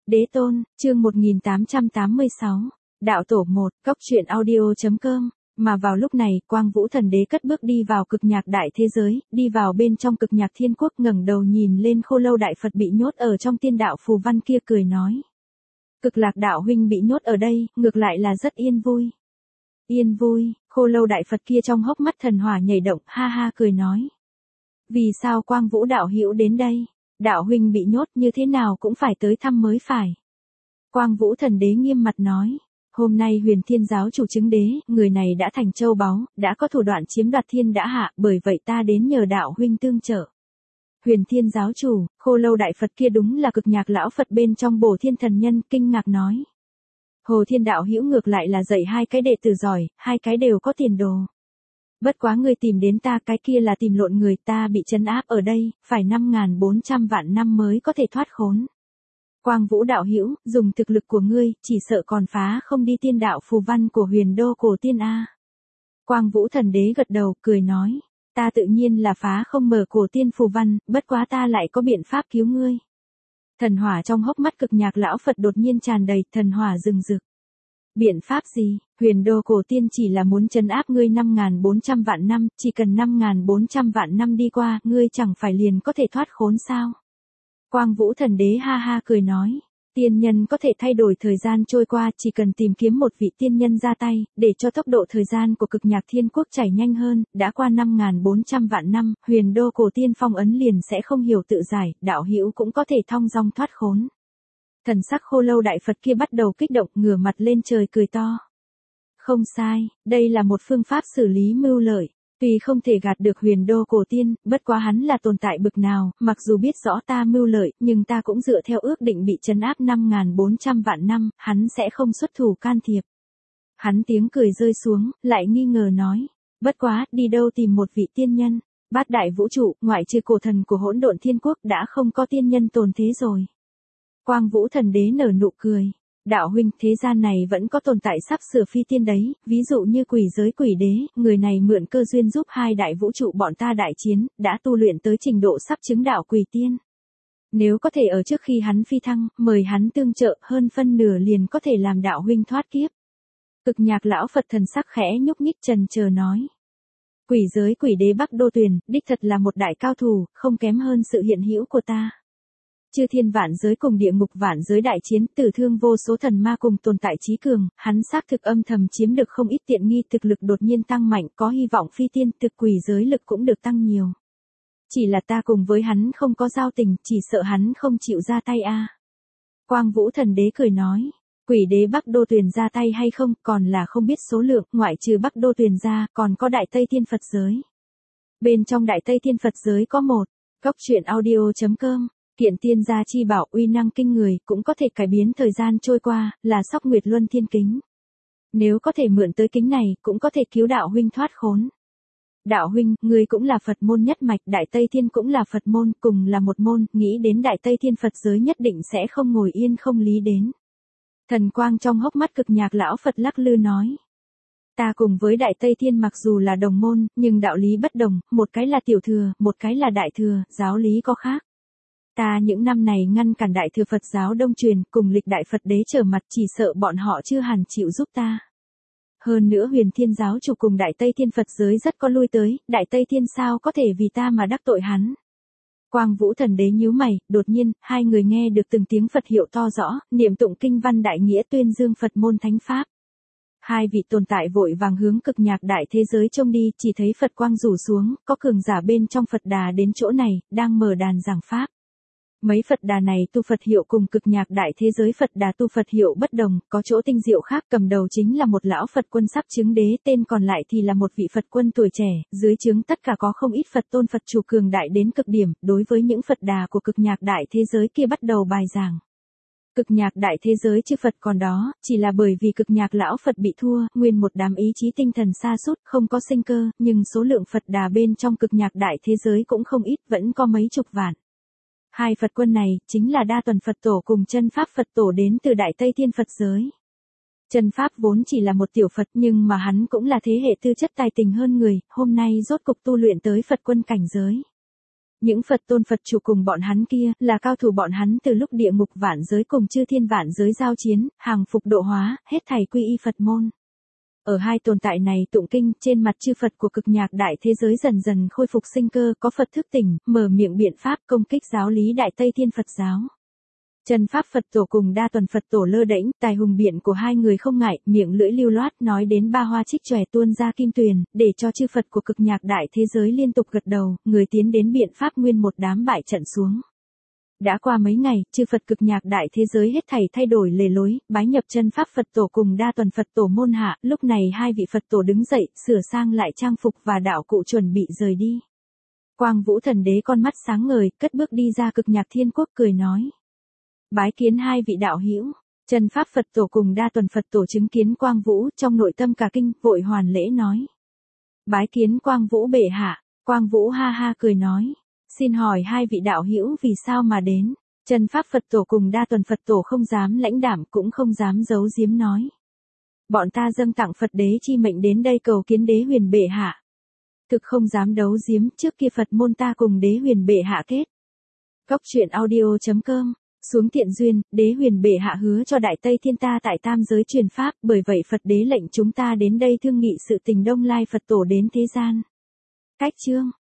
Đế tôn, chương 1886, đạo tổ 1, cóc truyện audio.com. Mà vào lúc này, Quang Vũ Thần Đế cất bước đi vào cực nhạc đại thế giới, đi vào bên trong cực nhạc thiên quốc, ngẩng đầu nhìn lên Khô Lâu Đại Phật bị nhốt ở trong tiên đạo phù văn kia, cười nói: Cực Lạc đạo huynh bị nhốt ở đây, ngược lại là rất yên vui. Yên vui? Khô Lâu Đại Phật kia trong hốc mắt thần hỏa nhảy động, ha ha cười nói: Vì sao Quang Vũ đạo hữu đến đây? Đạo huynh bị nhốt như thế nào cũng phải tới thăm mới phải. Quang Vũ Thần Đế nghiêm mặt nói: Hôm nay Huyền Thiên giáo chủ chứng đế, người này đã thành châu báu, đã có thủ đoạn chiếm đoạt thiên đã hạ, bởi vậy ta đến nhờ đạo huynh tương trợ. Huyền Thiên giáo chủ, Khô Lâu Đại Phật kia đúng là cực nhạc lão Phật bên trong Bổ Thiên thần nhân, kinh ngạc nói: Hồ Thiên đạo hữu ngược lại là dạy hai cái đệ tử giỏi, hai cái đều có tiền đồ. Bất quá ngươi tìm đến ta, cái kia là tìm lộn người, ta bị trấn áp ở đây, phải 5.400 vạn năm mới có thể thoát khốn. Quang Vũ đạo hữu, dùng thực lực của ngươi, chỉ sợ còn phá không đi tiên đạo phù văn của Huyền Đô Cổ Tiên a. Quang Vũ Thần Đế gật đầu, cười nói: Ta tự nhiên là phá không mở Cổ Tiên phù văn, bất quá ta lại có biện pháp cứu ngươi. Thần hỏa trong hốc mắt cực nhạc lão Phật đột nhiên tràn đầy, thần hỏa rừng rực. Biện pháp gì? Huyền Đô Cổ Tiên chỉ là muốn trấn áp ngươi 5.400 vạn năm, chỉ cần 5.400 vạn năm đi qua, ngươi chẳng phải liền có thể thoát khốn sao? Quang Vũ Thần Đế ha ha cười nói: Tiên nhân có thể thay đổi thời gian trôi qua, chỉ cần tìm kiếm một vị tiên nhân ra tay, để cho tốc độ thời gian của cực nhạc thiên quốc chảy nhanh hơn, đã qua 5.400 vạn năm, Huyền Đô Cổ Tiên phong ấn liền sẽ không hiểu tự giải, đạo hữu cũng có thể thong dong thoát khốn. Thần sắc Khô Lâu Đại Phật kia bắt đầu kích động, ngửa mặt lên trời cười to. Không sai, đây là một phương pháp xử lý mưu lợi. Tuy không thể gạt được Huyền Đô Cổ Tiên, bất quá hắn là tồn tại bực nào, mặc dù biết rõ ta mưu lợi, nhưng ta cũng dựa theo ước định bị trấn áp 5.400 vạn năm, hắn sẽ không xuất thủ can thiệp. Hắn tiếng cười rơi xuống, lại nghi ngờ nói: Bất quá, đi đâu tìm một vị tiên nhân? Bát đại vũ trụ, ngoại trừ cổ thần của Hỗn Độn Thiên Quốc đã không có tiên nhân tồn thế rồi. Quang Vũ Thần Đế nở nụ cười: Đạo huynh, thế gian này vẫn có tồn tại sắp sửa phi tiên đấy, ví dụ như quỷ giới quỷ đế, người này mượn cơ duyên giúp hai đại vũ trụ bọn ta đại chiến, đã tu luyện tới trình độ sắp chứng đạo quỷ tiên. Nếu có thể ở trước khi hắn phi thăng, mời hắn tương trợ, hơn phân nửa liền có thể làm đạo huynh thoát kiếp. Cực nhạc lão Phật thần sắc khẽ nhúc nhích trần chờ nói: Quỷ giới quỷ đế Bắc Đô Tuyền, đích thật là một đại cao thủ, không kém hơn sự hiện hữu của ta. Chư thiên vạn giới cùng địa ngục vạn giới đại chiến, tử thương vô số thần ma cùng tồn tại trí cường, hắn xác thực âm thầm chiếm được không ít tiện nghi, thực lực đột nhiên tăng mạnh, có hy vọng phi tiên, thực quỷ giới lực cũng được tăng nhiều. Chỉ là ta cùng với hắn không có giao tình, chỉ sợ hắn không chịu ra tay a. Quang Vũ Thần Đế cười nói: Quỷ đế Bắc Đô Tuyền ra tay hay không, còn là không biết số lượng, ngoại trừ Bắc Đô Tuyền ra, còn có Đại Tây Thiên Phật giới. Bên trong Đại Tây Thiên Phật giới có một, cóc truyện audio.com. Kiện tiên gia chi bảo uy năng kinh người, cũng có thể cải biến thời gian trôi qua, là Sóc Nguyệt Luân Thiên Kính. Nếu có thể mượn tới kính này, cũng có thể cứu đạo huynh thoát khốn. Đạo huynh, người cũng là Phật môn nhất mạch, Đại Tây Thiên cũng là Phật môn, cùng là một môn, nghĩ đến Đại Tây Thiên Phật giới nhất định sẽ không ngồi yên không lý đến. Thần quang trong hốc mắt cực nhạc lão Phật lắc lư nói: Ta cùng với Đại Tây Thiên mặc dù là đồng môn, nhưng đạo lý bất đồng, một cái là tiểu thừa, một cái là đại thừa, giáo lý có khác. Ta những năm này ngăn cản Đại thừa Phật giáo đông truyền, cùng lịch Đại Phật Đế trở mặt, chỉ sợ bọn họ chưa hẳn chịu giúp ta. Hơn nữa Huyền Thiên giáo chủ cùng Đại Tây Thiên Phật giới rất có lui tới, Đại Tây Thiên sao có thể vì ta mà đắc tội hắn. Quang Vũ Thần Đế nhíu mày, đột nhiên, hai người nghe được từng tiếng Phật hiệu to rõ, niệm tụng kinh văn đại nghĩa tuyên dương Phật môn thánh pháp. Hai vị tồn tại vội vàng hướng cực nhạc đại thế giới trông đi, chỉ thấy Phật quang rủ xuống, có cường giả bên trong Phật đà đến chỗ này, đang mở đàn giảng pháp. Mấy Phật đà này tu Phật hiệu cùng cực nhạc đại thế giới Phật đà tu Phật hiệu bất đồng, có chỗ tinh diệu khác, cầm đầu chính là một lão Phật quân sắp chứng đế, tên còn lại thì là một vị Phật quân tuổi trẻ, dưới trướng tất cả có không ít Phật tôn Phật chủ cường đại đến cực điểm, đối với những Phật đà của cực nhạc đại thế giới kia bắt đầu bài giảng. Cực nhạc đại thế giới chư Phật còn đó, chỉ là bởi vì cực nhạc lão Phật bị thua, nguyên một đám ý chí tinh thần sa sút, không có sinh cơ, nhưng số lượng Phật đà bên trong cực nhạc đại thế giới cũng không ít, vẫn có mấy chục vạn. Hai Phật quân này, chính là Đa Tuần Phật Tổ cùng Chân Pháp Phật Tổ đến từ Đại Tây Thiên Phật giới. Chân Pháp vốn chỉ là một tiểu Phật nhưng mà hắn cũng là thế hệ tư chất tài tình hơn người, hôm nay rốt cục tu luyện tới Phật quân cảnh giới. Những Phật tôn Phật chủ cùng bọn hắn kia, là cao thủ bọn hắn từ lúc địa ngục vạn giới cùng chư thiên vạn giới giao chiến, hàng phục độ hóa, hết thảy quy y Phật môn. Ở hai tồn tại này tụng kinh, trên mặt chư Phật của cực nhạc đại thế giới dần dần khôi phục sinh cơ, có Phật thức tỉnh, mở miệng biện pháp công kích giáo lý Đại Tây Thiên Phật giáo. Chân Pháp Phật Tổ cùng Đa Tuần Phật Tổ lơ đễnh, tài hùng biện của hai người không ngại, miệng lưỡi lưu loát nói đến ba hoa trích chòe tuôn ra kim tuyền, để cho chư Phật của cực nhạc đại thế giới liên tục gật đầu, người tiến đến biện pháp nguyên một đám bại trận xuống. Đã qua mấy ngày, chư Phật cực nhạc đại thế giới hết thảy thay đổi lề lối, bái nhập Chân Pháp Phật Tổ cùng Đa Tuần Phật Tổ môn hạ, lúc này hai vị Phật Tổ đứng dậy, sửa sang lại trang phục và đạo cụ chuẩn bị rời đi. Quang Vũ Thần Đế con mắt sáng ngời, cất bước đi ra cực nhạc thiên quốc cười nói. Bái kiến hai vị đạo hữu. Chân Pháp Phật Tổ cùng Đa Tuần Phật Tổ chứng kiến Quang Vũ, trong nội tâm cả kinh, vội hoàn lễ nói. Bái kiến Quang Vũ bệ hạ. Quang Vũ ha ha cười nói. Xin hỏi hai vị đạo hữu vì sao mà đến? Chân Pháp Phật Tổ cùng Đa Tuần Phật Tổ không dám lãnh đạm cũng không dám giấu giếm nói. Bọn ta dâng tặng Phật đế chi mệnh đến đây cầu kiến đế huyền bệ hạ. Thực không dám đấu giếm, trước kia Phật môn ta cùng đế huyền bệ hạ kết. Góc truyện audio.com. Xuống tiện duyên, đế huyền bệ hạ hứa cho Đại Tây Thiên ta tại tam giới truyền pháp, bởi vậy Phật đế lệnh chúng ta đến đây thương nghị sự tình Đông Lai Phật Tổ đến thế gian. Cách chương